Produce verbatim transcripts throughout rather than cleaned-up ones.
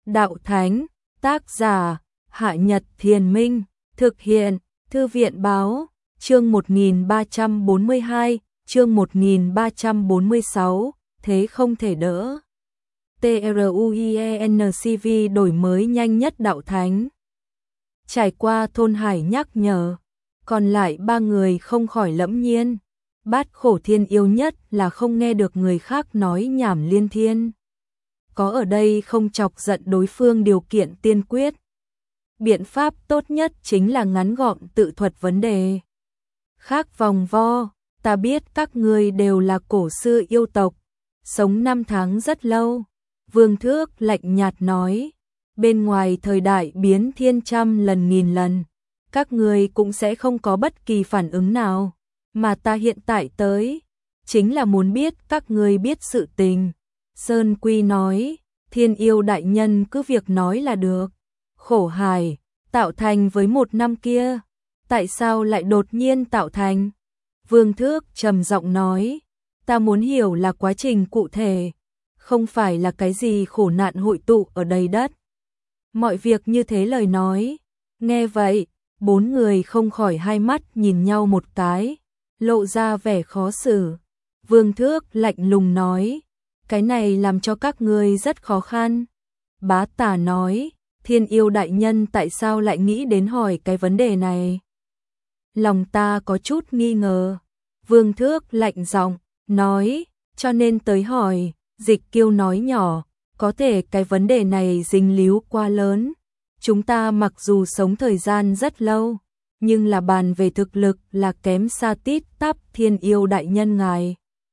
Đạo Thánh, tác giả, Hạ Nhật Thiền Minh, thực hiện, Thư viện Báo, chương một nghìn ba trăm bốn mươi hai, chương một nghìn ba trăm bốn mươi sáu, thế không thể đỡ. TRUIENCV đổi mới nhanh nhất Đạo Thánh. Trải qua Thôn Hải nhắc nhở, còn lại ba người không khỏi lẫm nhiên. Bát khổ thiên yêu nhất là không nghe được người khác nói nhảm liên thiên. Có ở đây không chọc giận đối phương điều kiện tiên quyết. Biện pháp tốt nhất chính là ngắn gọn tự thuật vấn đề. Khác vòng vo, ta biết các ngươi đều là cổ sư yêu tộc, sống năm tháng rất lâu. Vương Thước lạnh nhạt nói, bên ngoài thời đại biến thiên trăm lần nghìn lần, các ngươi cũng sẽ không có bất kỳ phản ứng nào, mà ta hiện tại tới, chính là muốn biết các ngươi biết sự tình. Sơn Quy nói, thiên yêu đại nhân cứ việc nói là được. Khổ Hải, tạo thành với một năm kia, tại sao lại đột nhiên tạo thành? Vương Thước trầm giọng nói, ta muốn hiểu là quá trình cụ thể, không phải là cái gì khổ nạn hội tụ ở đầy đất. Mọi việc như thế lời nói, nghe vậy, bốn người không khỏi hai mắt nhìn nhau một cái, lộ ra vẻ khó xử. Vương Thước lạnh lùng nói, cái này làm cho các ngươi rất khó khăn. Bá Tà nói, thiên yêu đại nhân tại sao lại nghĩ đến hỏi cái vấn đề này? Lòng ta có chút nghi ngờ. Vương Thước lạnh giọng, nói, cho nên tới hỏi. Dịch Kiêu nói nhỏ, có thể cái vấn đề này dính líu quá lớn. Chúng ta mặc dù sống thời gian rất lâu, nhưng là bàn về thực lực là kém xa tít tắp thiên yêu đại nhân ngài.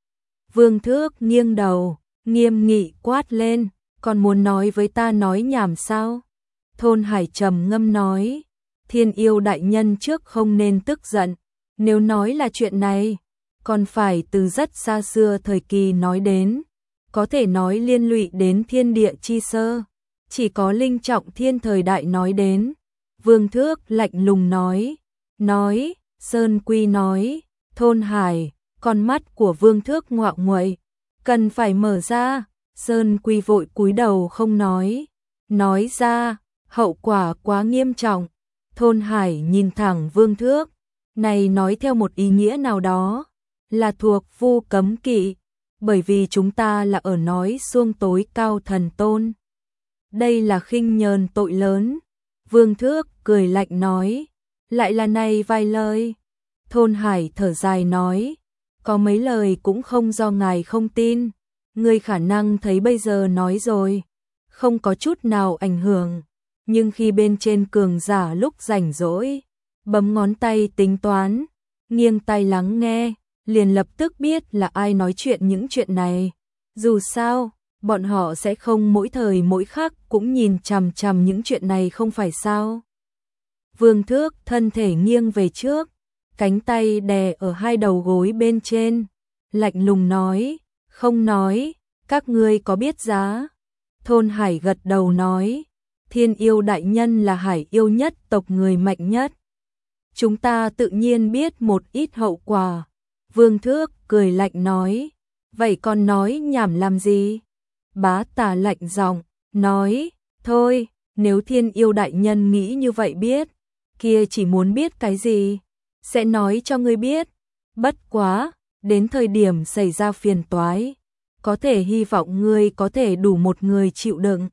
Vương Thước nghiêng đầu, nghiêm nghị quát lên, còn muốn nói với ta nói nhảm sao? Thôn Hải trầm ngâm nói, thiên yêu đại nhân trước không nên tức giận, nếu nói là chuyện này, còn phải từ rất xa xưa thời kỳ nói đến, có thể nói liên lụy đến thiên địa chi sơ, chỉ có linh trọng thiên thời đại nói đến. Vương Thước lạnh lùng nói, nói, Sơn Quy nói, Thôn Hải, con mắt của Vương Thước ngoạo nguậy, cần phải mở ra. Sơn Quy vội cúi đầu không nói, nói ra, hậu quả quá nghiêm trọng. Thôn Hải nhìn thẳng Vương Thước, này nói theo một ý nghĩa nào đó, là thuộc vu cấm kỵ, bởi vì chúng ta là ở nói xuông tối cao thần tôn. Đây là khinh nhờn tội lớn. Vương Thước cười lạnh nói, lại là này vài lời. Thôn Hải thở dài nói, có mấy lời cũng không do ngài không tin, người khả năng thấy bây giờ nói rồi, không có chút nào ảnh hưởng, nhưng khi bên trên cường giả lúc rảnh rỗi, bấm ngón tay tính toán, nghiêng tai lắng nghe, liền lập tức biết là ai nói chuyện những chuyện này. Dù sao, bọn họ sẽ không mỗi thời mỗi khắc cũng nhìn chằm chằm những chuyện này không phải sao. Vương Thước thân thể nghiêng về trước, cánh tay đè ở hai đầu gối bên trên, lạnh lùng nói, không nói, các ngươi có biết giá? Thôn Hải gật đầu nói, thiên yêu đại nhân là hải yêu nhất tộc người mạnh nhất. Chúng ta tự nhiên biết một ít hậu quả. Vương Thước cười lạnh nói, vậy còn nói nhảm làm gì? Bá Tà lạnh giọng, nói, thôi, nếu thiên yêu đại nhân nghĩ như vậy biết, kia chỉ muốn biết cái gì, sẽ nói cho ngươi biết. Bất quá, đến thời điểm xảy ra phiền toái, có thể hy vọng ngươi có thể đủ một người chịu đựng.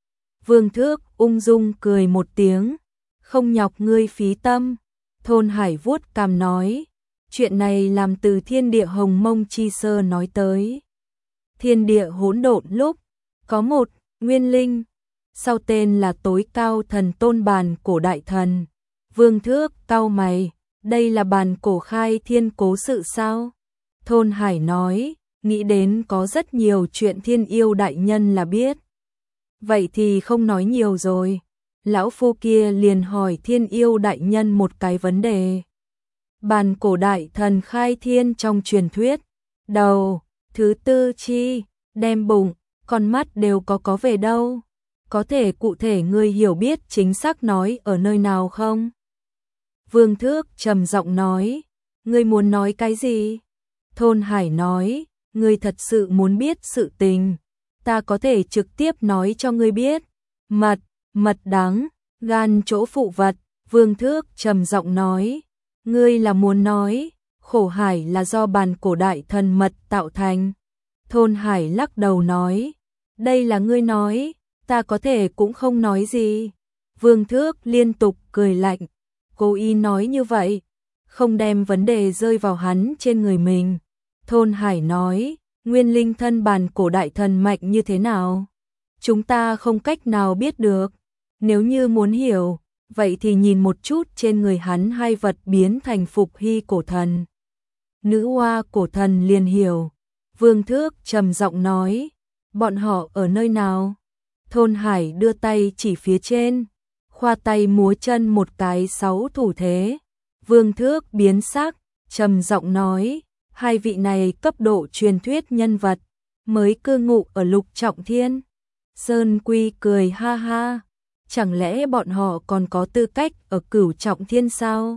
Vương Thước ung dung cười một tiếng, không nhọc ngươi phí tâm. Thôn Hải vuốt cằm nói, chuyện này làm từ thiên địa hồng mông chi sơ nói tới. Thiên địa hỗn độn lúc, có một nguyên linh, sau tên là tối cao thần tôn bàn cổ đại thần. Vương Thước cau mày, đây là bàn cổ khai thiên cố sự sao? Thôn Hải nói, nghĩ đến có rất nhiều chuyện thiên yêu đại nhân là biết. Vậy thì không nói nhiều rồi. Lão phu kia liền hỏi thiên yêu đại nhân một cái vấn đề. Bàn cổ đại thần khai thiên trong truyền thuyết, đầu, thứ tư chi, đem bụng, con mắt đều có có về đâu? Có thể cụ thể ngươi hiểu biết chính xác nói ở nơi nào không? Vương Thước trầm giọng nói, ngươi muốn nói cái gì? Thôn Hải nói, ngươi thật sự muốn biết sự tình, ta có thể trực tiếp nói cho ngươi biết. Mật, mật đắng, gan chỗ phụ vật, Vương Thước trầm giọng nói, ngươi là muốn nói, khổ hải là do bàn cổ đại thần mật tạo thành. Thôn Hải lắc đầu nói, đây là ngươi nói, ta có thể cũng không nói gì. Vương Thước liên tục cười lạnh, cố ý nói như vậy, không đem vấn đề rơi vào hắn trên người mình. Thôn Hải nói, nguyên linh thân bàn cổ đại thần mạnh như thế nào? Chúng ta không cách nào biết được. Nếu như muốn hiểu, vậy thì nhìn một chút trên người hắn hai vật biến thành phục hy cổ thần. Nữ hoa cổ thần liền hiểu. Vương Thước trầm giọng nói, bọn họ ở nơi nào? Thôn Hải đưa tay chỉ phía trên, khoa tay múa chân một cái sáu thủ thế. Vương Thước biến sắc, trầm giọng nói, hai vị này cấp độ truyền thuyết nhân vật, mới cư ngụ ở Lục Trọng Thiên. Sơn Quy cười ha ha, chẳng lẽ bọn họ còn có tư cách ở Cửu Trọng Thiên sao?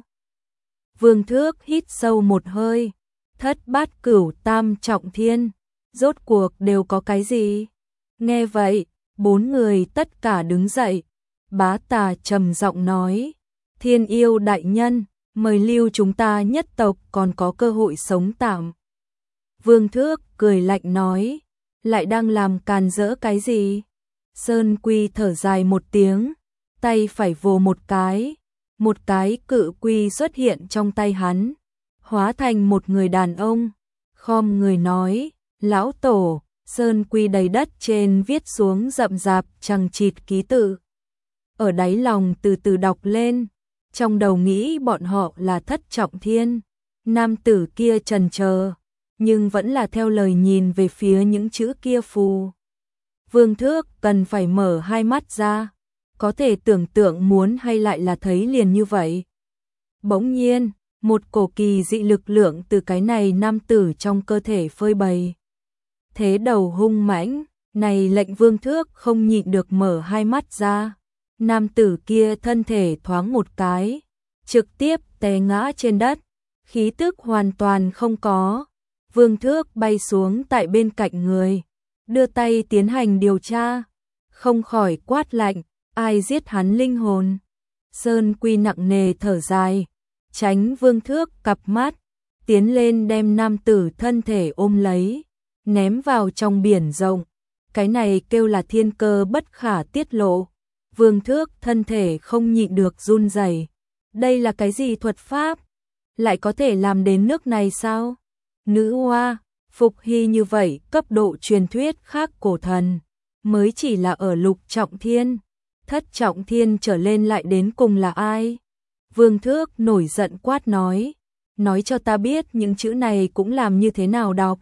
Vương Thước hít sâu một hơi, thất bát cửu tam trọng thiên, rốt cuộc đều có cái gì? Nghe vậy, bốn người tất cả đứng dậy. Bá Tà trầm giọng nói, Thiên Yêu đại nhân, mời lưu chúng ta nhất tộc còn có cơ hội sống tạm. Vương Thước cười lạnh nói, lại đang làm càn rỡ cái gì? Sơn Quy thở dài một tiếng, tay phải vồ một cái, một cái cự quy xuất hiện trong tay hắn, hóa thành một người đàn ông, khom người nói, lão tổ. Sơn Quy đầy đất trên viết xuống rậm rạp chằng chịt ký tự. Ở đáy lòng từ từ đọc lên, trong đầu nghĩ bọn họ là thất trọng thiên. Nam tử kia chần chờ, nhưng vẫn là theo lời nhìn về phía những chữ kia phù. Vương Thước cần phải mở hai mắt ra, có thể tưởng tượng muốn hay lại là thấy liền như vậy. Bỗng nhiên, một cổ kỳ dị lực lượng từ cái này nam tử trong cơ thể phơi bày. Thế đầu hung mãnh, này lệnh Vương Thước không nhịn được mở hai mắt ra. Nam tử kia thân thể thoáng một cái, trực tiếp té ngã trên đất, khí tức hoàn toàn không có. Vương Thước bay xuống tại bên cạnh người, đưa tay tiến hành điều tra, không khỏi quát lạnh, ai giết hắn linh hồn? Sơn Quy nặng nề thở dài, tránh Vương Thước cặp mắt, tiến lên đem nam tử thân thể ôm lấy, ném vào trong biển rộng. Cái này kêu là thiên cơ bất khả tiết lộ. Vương Thước thân thể không nhịn được run rẩy. Đây là cái gì thuật pháp? Lại có thể làm đến nước này sao? Nữ hoa, Phục Hy như vậy cấp độ truyền thuyết khác cổ thần, mới chỉ là ở Lục Trọng Thiên. Thất Trọng Thiên trở lên lại đến cùng là ai? Vương Thước nổi giận quát nói, nói cho ta biết những chữ này cũng làm như thế nào đọc.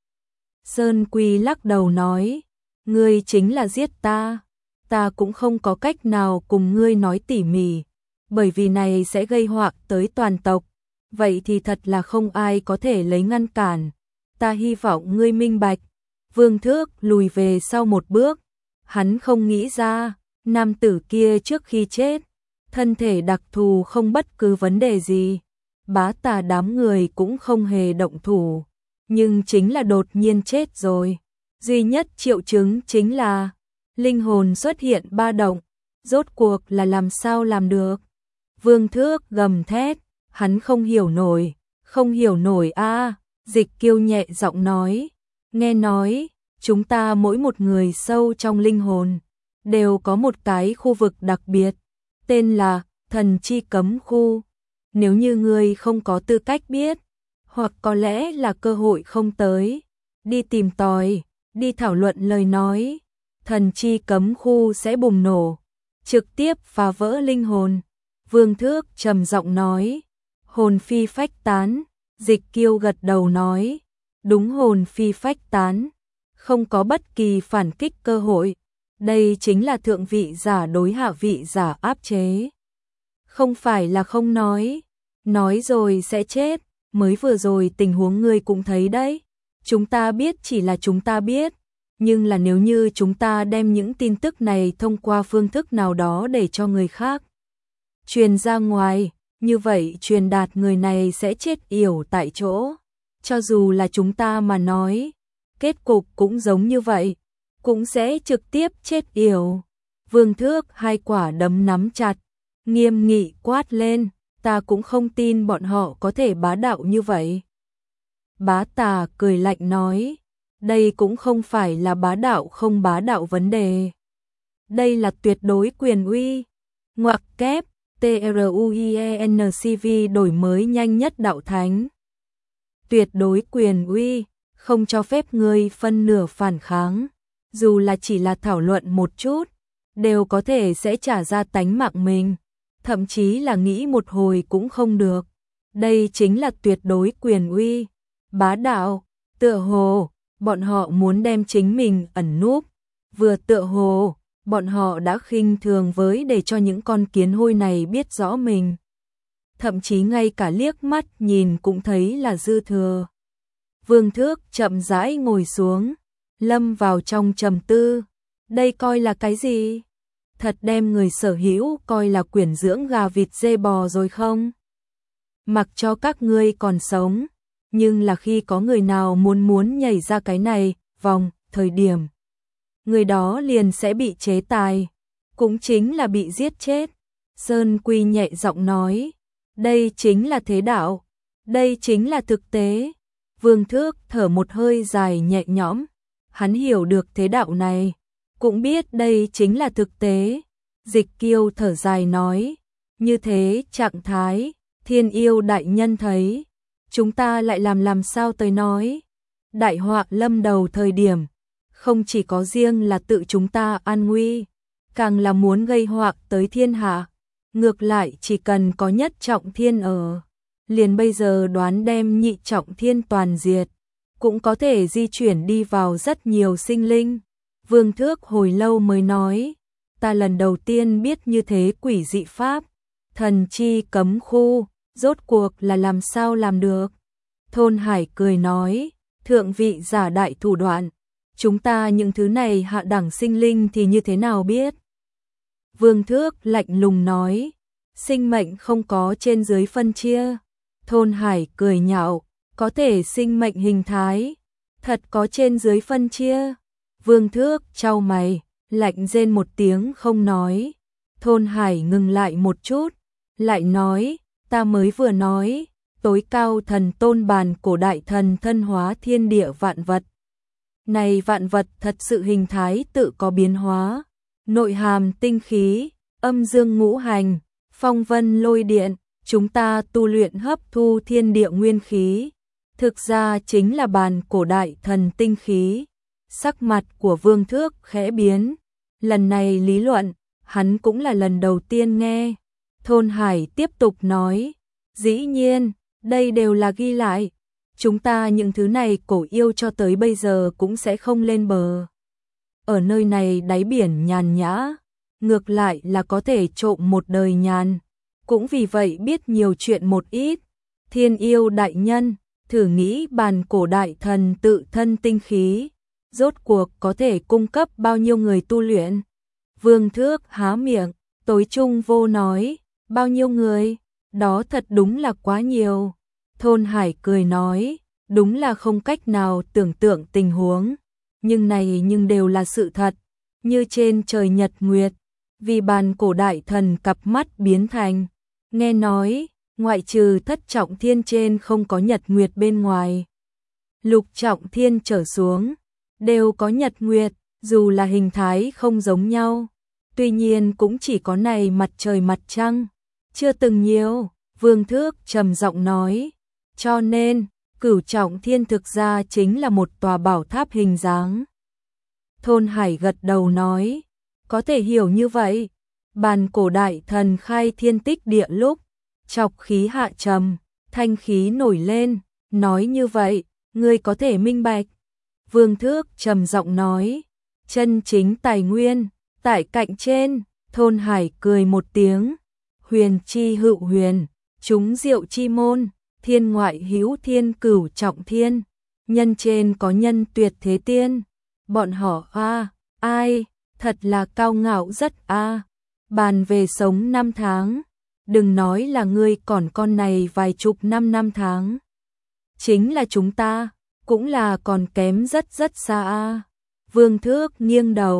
Sơn Quy lắc đầu nói, ngươi chính là giết ta, ta cũng không có cách nào cùng ngươi nói tỉ mỉ, bởi vì này sẽ gây họa tới toàn tộc, vậy thì thật là không ai có thể lấy ngăn cản, ta hy vọng ngươi minh bạch. Vương Thước lùi về sau một bước, hắn không nghĩ ra, nam tử kia trước khi chết, thân thể đặc thù không bất cứ vấn đề gì, Bá Tà đám người cũng không hề động thủ. Nhưng chính là đột nhiên chết rồi. Duy nhất triệu chứng chính là linh hồn xuất hiện ba động. Rốt cuộc là làm sao làm được? Vương Thước gầm thét, hắn không hiểu nổi, không hiểu nổi a. À, Dịch Kiêu nhẹ giọng nói, nghe nói, chúng ta mỗi một người sâu trong linh hồn, đều có một cái khu vực đặc biệt, tên là thần chi cấm khu. Nếu như ngươi không có tư cách biết, hoặc có lẽ là cơ hội không tới, đi tìm tòi, đi thảo luận lời nói, thần chi cấm khu sẽ bùng nổ, trực tiếp phá vỡ linh hồn. Vương Thước trầm giọng nói, hồn phi phách tán. Dịch Kiêu gật đầu nói, đúng, hồn phi phách tán, không có bất kỳ phản kích cơ hội. Đây chính là thượng vị giả đối hạ vị giả áp chế. Không phải là không nói, nói rồi sẽ chết. Mới vừa rồi tình huống ngươi cũng thấy đấy, chúng ta biết chỉ là chúng ta biết, nhưng là nếu như chúng ta đem những tin tức này thông qua phương thức nào đó để cho người khác truyền ra ngoài, như vậy truyền đạt người này sẽ chết yểu tại chỗ. Cho dù là chúng ta mà nói, kết cục cũng giống như vậy, cũng sẽ trực tiếp chết yểu. Vương Thước hai quả đấm nắm chặt, nghiêm nghị quát lên, ta cũng không tin bọn họ có thể bá đạo như vậy. Bá Tà cười lạnh nói, đây cũng không phải là bá đạo không bá đạo vấn đề. Đây là tuyệt đối quyền uy. Ngoặc kép, TRUIENCV đổi mới nhanh nhất đạo thánh. Tuyệt đối quyền uy, không cho phép ngươi phân nửa phản kháng. Dù là chỉ là thảo luận một chút, đều có thể sẽ trả ra tánh mạng mình. Thậm chí là nghĩ một hồi cũng không được. Đây chính là tuyệt đối quyền uy. Bá đạo, tựa hồ, bọn họ muốn đem chính mình ẩn núp. Vừa tựa hồ, bọn họ đã khinh thường với để cho những con kiến hôi này biết rõ mình. Thậm chí ngay cả liếc mắt nhìn cũng thấy là dư thừa. Vương Thước chậm rãi ngồi xuống, lâm vào trong trầm tư. Đây coi là cái gì? Thật đem người sở hữu coi là quyển dưỡng gà vịt dê bò rồi không? Mặc cho các ngươi còn sống, nhưng là khi có người nào muốn muốn nhảy ra cái này, vòng, thời điểm, người đó liền sẽ bị chế tài, cũng chính là bị giết chết. Sơn Quy nhẹ giọng nói, đây chính là thế đạo, đây chính là thực tế. Vương Thước thở một hơi dài nhẹ nhõm, hắn hiểu được thế đạo này, cũng biết đây chính là thực tế. Dịch Kiêu thở dài nói, như thế trạng thái, Thiên Yêu đại nhân thấy, chúng ta lại làm làm sao tới nói. Đại họa lâm đầu thời điểm, không chỉ có riêng là tự chúng ta an nguy, càng là muốn gây họa tới thiên hạ. Ngược lại chỉ cần có nhất trọng thiên ở, liền bây giờ đoán đem nhị trọng thiên toàn diệt, cũng có thể di chuyển đi vào rất nhiều sinh linh. Vương Thước hồi lâu mới nói, ta lần đầu tiên biết như thế quỷ dị pháp, thần chi cấm khu, rốt cuộc là làm sao làm được. Thôn Hải cười nói, thượng vị giả đại thủ đoạn, chúng ta những thứ này hạ đẳng sinh linh thì như thế nào biết. Vương Thước lạnh lùng nói, sinh mệnh không có trên dưới phân chia. Thôn Hải cười nhạo, có thể sinh mệnh hình thái, thật có trên dưới phân chia. Vương Thước chau mày, lạnh rên một tiếng không nói. Thôn Hải ngừng lại một chút, lại nói, ta mới vừa nói, tối cao thần tôn bàn cổ đại thần thân hóa thiên địa vạn vật. Này vạn vật thật sự hình thái tự có biến hóa, nội hàm tinh khí, âm dương ngũ hành, phong vân lôi điện, chúng ta tu luyện hấp thu thiên địa nguyên khí, thực ra chính là bàn cổ đại thần tinh khí. Sắc mặt của Vương Thước khẽ biến, lần này lý luận, hắn cũng là lần đầu tiên nghe. Thôn Hải tiếp tục nói, dĩ nhiên, đây đều là ghi lại, chúng ta những thứ này cổ yêu cho tới bây giờ cũng sẽ không lên bờ. Ở nơi này đáy biển nhàn nhã, ngược lại là có thể trộm một đời nhàn, cũng vì vậy biết nhiều chuyện một ít. Thiên Yêu đại nhân, thử nghĩ bàn cổ đại thần tự thân tinh khí, rốt cuộc có thể cung cấp bao nhiêu người tu luyện. Vương Thước há miệng, tối trung vô nói, bao nhiêu người, đó thật đúng là quá nhiều. Thôn Hải cười nói, đúng là không cách nào tưởng tượng tình huống, nhưng này nhưng đều là sự thật, như trên trời nhật nguyệt, vì bàn cổ đại thần cặp mắt biến thành, nghe nói, ngoại trừ thất trọng thiên trên không có nhật nguyệt bên ngoài, lục trọng thiên trở xuống, đều có nhật nguyệt, dù là hình thái không giống nhau, tuy nhiên cũng chỉ có này mặt trời mặt trăng, chưa từng nhiều. Vương Thước trầm giọng nói, cho nên, cửu trọng thiên thực ra chính là một tòa bảo tháp hình dáng. Thôn Hải gật đầu nói, có thể hiểu như vậy. Bàn cổ đại thần khai thiên tích địa lúc, chọc khí hạ trầm, thanh khí nổi lên, nói như vậy, ngươi có thể minh bạch. Vương Thước trầm giọng nói, chân chính tài nguyên, tại cạnh trên. Thôn Hải cười một tiếng, huyền chi hữu huyền, chúng diệu chi môn, thiên ngoại hữu thiên cửu trọng thiên, nhân trên có nhân tuyệt thế tiên. Bọn họ a à, ai, thật là cao ngạo rất a à. Bàn về sống năm tháng, đừng nói là ngươi còn con này vài chục năm năm tháng. Chính là chúng ta, cũng là còn kém rất rất xa a à. Vương Thước nghiêng đầu,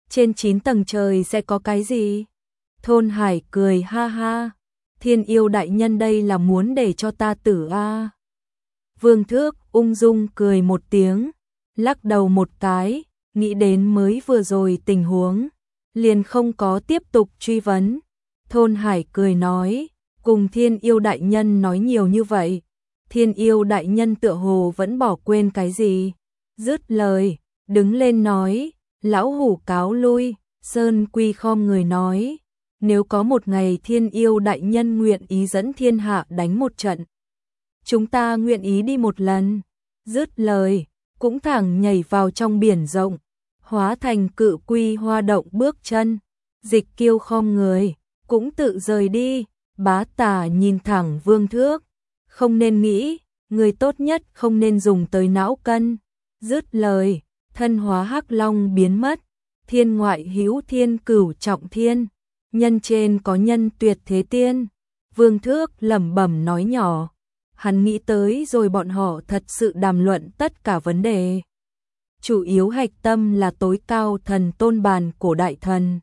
trên chín tầng trời sẽ có cái gì? Thôn Hải cười ha ha, Thiên Yêu đại nhân đây là muốn để cho ta tử a. À. Vương Thước ung dung cười một tiếng, lắc đầu một cái, nghĩ đến mới vừa rồi tình huống, liền không có tiếp tục truy vấn. Thôn Hải cười nói, cùng Thiên Yêu đại nhân nói nhiều như vậy, Thiên Yêu đại nhân tựa hồ vẫn bỏ quên cái gì. Dứt lời, đứng lên nói, lão hủ cáo lui. Sơn Quy khom người nói, nếu có một ngày Thiên Yêu đại nhân nguyện ý dẫn thiên hạ đánh một trận, chúng ta nguyện ý đi một lần. Dứt lời, cũng thẳng nhảy vào trong biển rộng, hóa thành cự quy hoa động bước chân. Dịch Kiêu khom người, cũng tự rời đi. Bá Tả nhìn thẳng Vương Thước, không nên nghĩ, người tốt nhất không nên dùng tới não cân. Dứt lời, thân hóa hắc long biến mất. Thiên ngoại hữu thiên cửu trọng thiên, nhân trên có nhân tuyệt thế tiên. Vương Thước lẩm bẩm nói nhỏ, hắn nghĩ tới rồi bọn họ thật sự đàm luận tất cả vấn đề. Chủ yếu hạch tâm là tối cao thần tôn bàn cổ đại thần.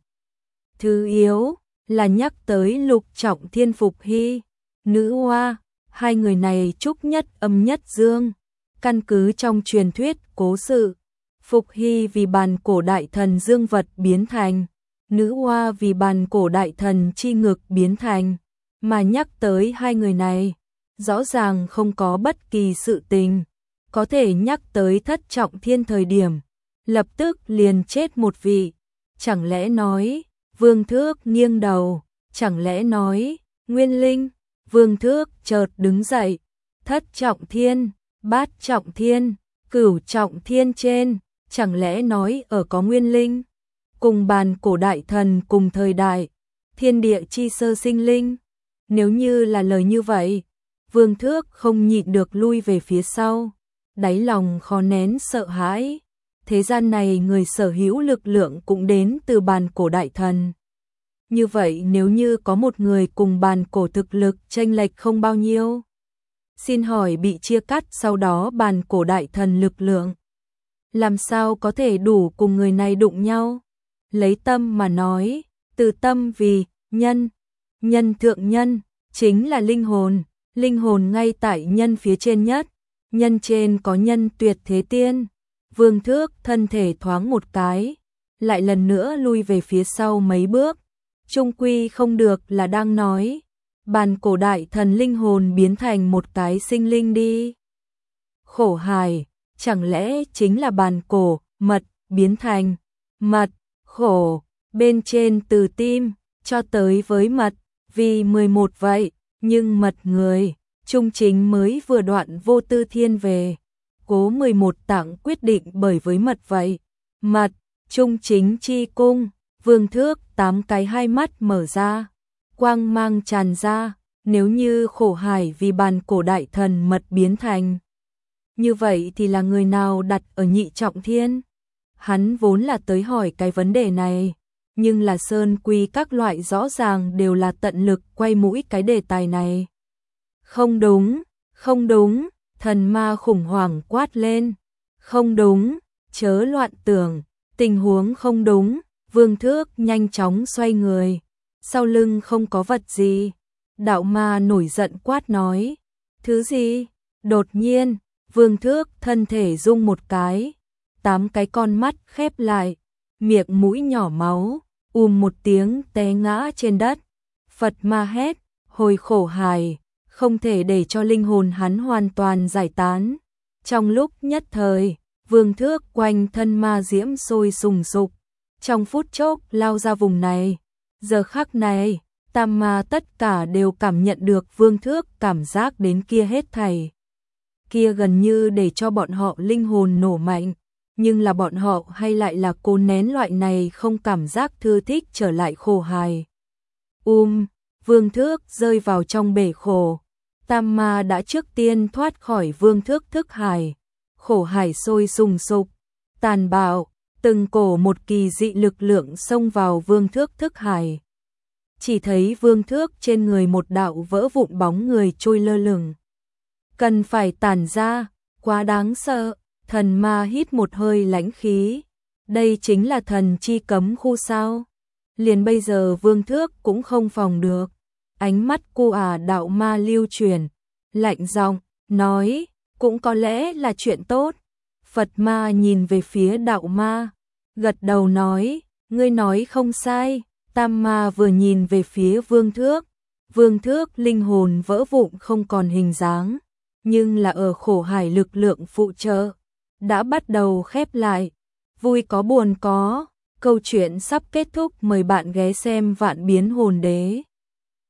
Thứ yếu là nhắc tới lục trọng thiên Phục Hy, nữ hoa, hai người này trúc nhất âm nhất dương. Căn cứ trong truyền thuyết cố sự, Phục Hy vì bàn cổ đại thần dương vật biến thành, nữ hoa vì bàn cổ đại thần chi ngực biến thành, mà nhắc tới hai người này, rõ ràng không có bất kỳ sự tình, có thể nhắc tới thất trọng thiên thời điểm, lập tức liền chết một vị. Chẳng lẽ nói, Vương Thước nghiêng đầu, chẳng lẽ nói, Nguyên Linh. Vương Thước chợt đứng dậy, thất trọng thiên, bát trọng thiên, cửu trọng thiên trên, chẳng lẽ nói ở có Nguyên Linh, cùng bàn cổ đại thần cùng thời đại, thiên địa chi sơ sinh linh. Nếu như là lời như vậy, Vương Thước không nhịn được lui về phía sau, đáy lòng khó nén sợ hãi. Thế gian này người sở hữu lực lượng cũng đến từ bàn cổ đại thần. Như vậy nếu như có một người cùng bàn cổ thực lực chênh lệch không bao nhiêu, xin hỏi bị chia cắt sau đó bàn cổ đại thần lực lượng, làm sao có thể đủ cùng người này đụng nhau? Lấy tâm mà nói, từ tâm vì nhân, nhân thượng nhân, chính là linh hồn, linh hồn ngay tại nhân phía trên nhất, nhân trên có nhân tuyệt thế tiên. Vương Thước thân thể thoáng một cái, lại lần nữa lui về phía sau mấy bước, trung quy không được là đang nói, bàn cổ đại thần linh hồn biến thành một cái sinh linh đi. Khổ hài, chẳng lẽ chính là bàn cổ, mật, biến thành, mật, khổ, bên trên từ tim, cho tới với mật, vì mười một vậy, nhưng mật người, trung chính mới vừa đoạn vô tư thiên về. Cố mười một tặng quyết định bởi với mật vậy, mật, trung chính chi cung. Vương Thước tám cái hai mắt mở ra, quang mang tràn ra, nếu như khổ hải vì bàn cổ đại thần mật biến thành. Như vậy thì là người nào đặt ở nhị trọng thiên? Hắn vốn là tới hỏi cái vấn đề này, nhưng là Sơn Quy các loại rõ ràng đều là tận lực quay mũi cái đề tài này. Không đúng, không đúng, thần ma khủng hoảng quát lên. Không đúng, chớ loạn tưởng, tình huống không đúng. Vương Thước nhanh chóng xoay người, sau lưng không có vật gì. Đạo ma nổi giận quát nói, thứ gì? Đột nhiên, Vương Thước thân thể rung một cái, tám cái con mắt khép lại, miệng mũi nhỏ máu, ùm một tiếng té ngã trên đất. Phật ma hét, hồi khổ hài, không thể để cho linh hồn hắn hoàn toàn giải tán. Trong lúc nhất thời, Vương Thước quanh thân ma diễm sôi sùng sục, trong phút chốc lao ra vùng này. Giờ khắc này, tam ma tất cả đều cảm nhận được Vương Thước cảm giác đến kia hết thảy. Kia gần như để cho bọn họ linh hồn nổ mạnh, nhưng là bọn họ hay lại là cố nén loại này không cảm giác thư thích trở lại khổ hài. Um, Vương Thước rơi vào trong bể khổ. Tam ma đã trước tiên thoát khỏi Vương Thước thức hải. Khổ hải sôi sùng sục, tàn bạo, từng cổ một kỳ dị lực lượng xông vào Vương Thước thức hải. Chỉ thấy Vương Thước trên người một đạo vỡ vụn bóng người trôi lơ lửng. Cần phải tản ra, quá đáng sợ. Thần ma hít một hơi lãnh khí, Đây chính là thần chi cấm khu sao? Liền bây giờ Vương Thước cũng không phòng được. Ánh mắt cô ả đạo ma lưu chuyển, lạnh giọng, nói, cũng có lẽ là chuyện tốt. Phật ma nhìn về phía đạo ma, gật đầu nói, ngươi nói không sai. Tam ma vừa nhìn về phía Vương Thước, Vương Thước linh hồn vỡ vụn không còn hình dáng, nhưng là ở khổ hải lực lượng phụ trợ, đã bắt đầu khép lại. Vui có buồn có, câu chuyện sắp kết thúc, mời bạn ghé xem Vạn Biến Hồn Đế.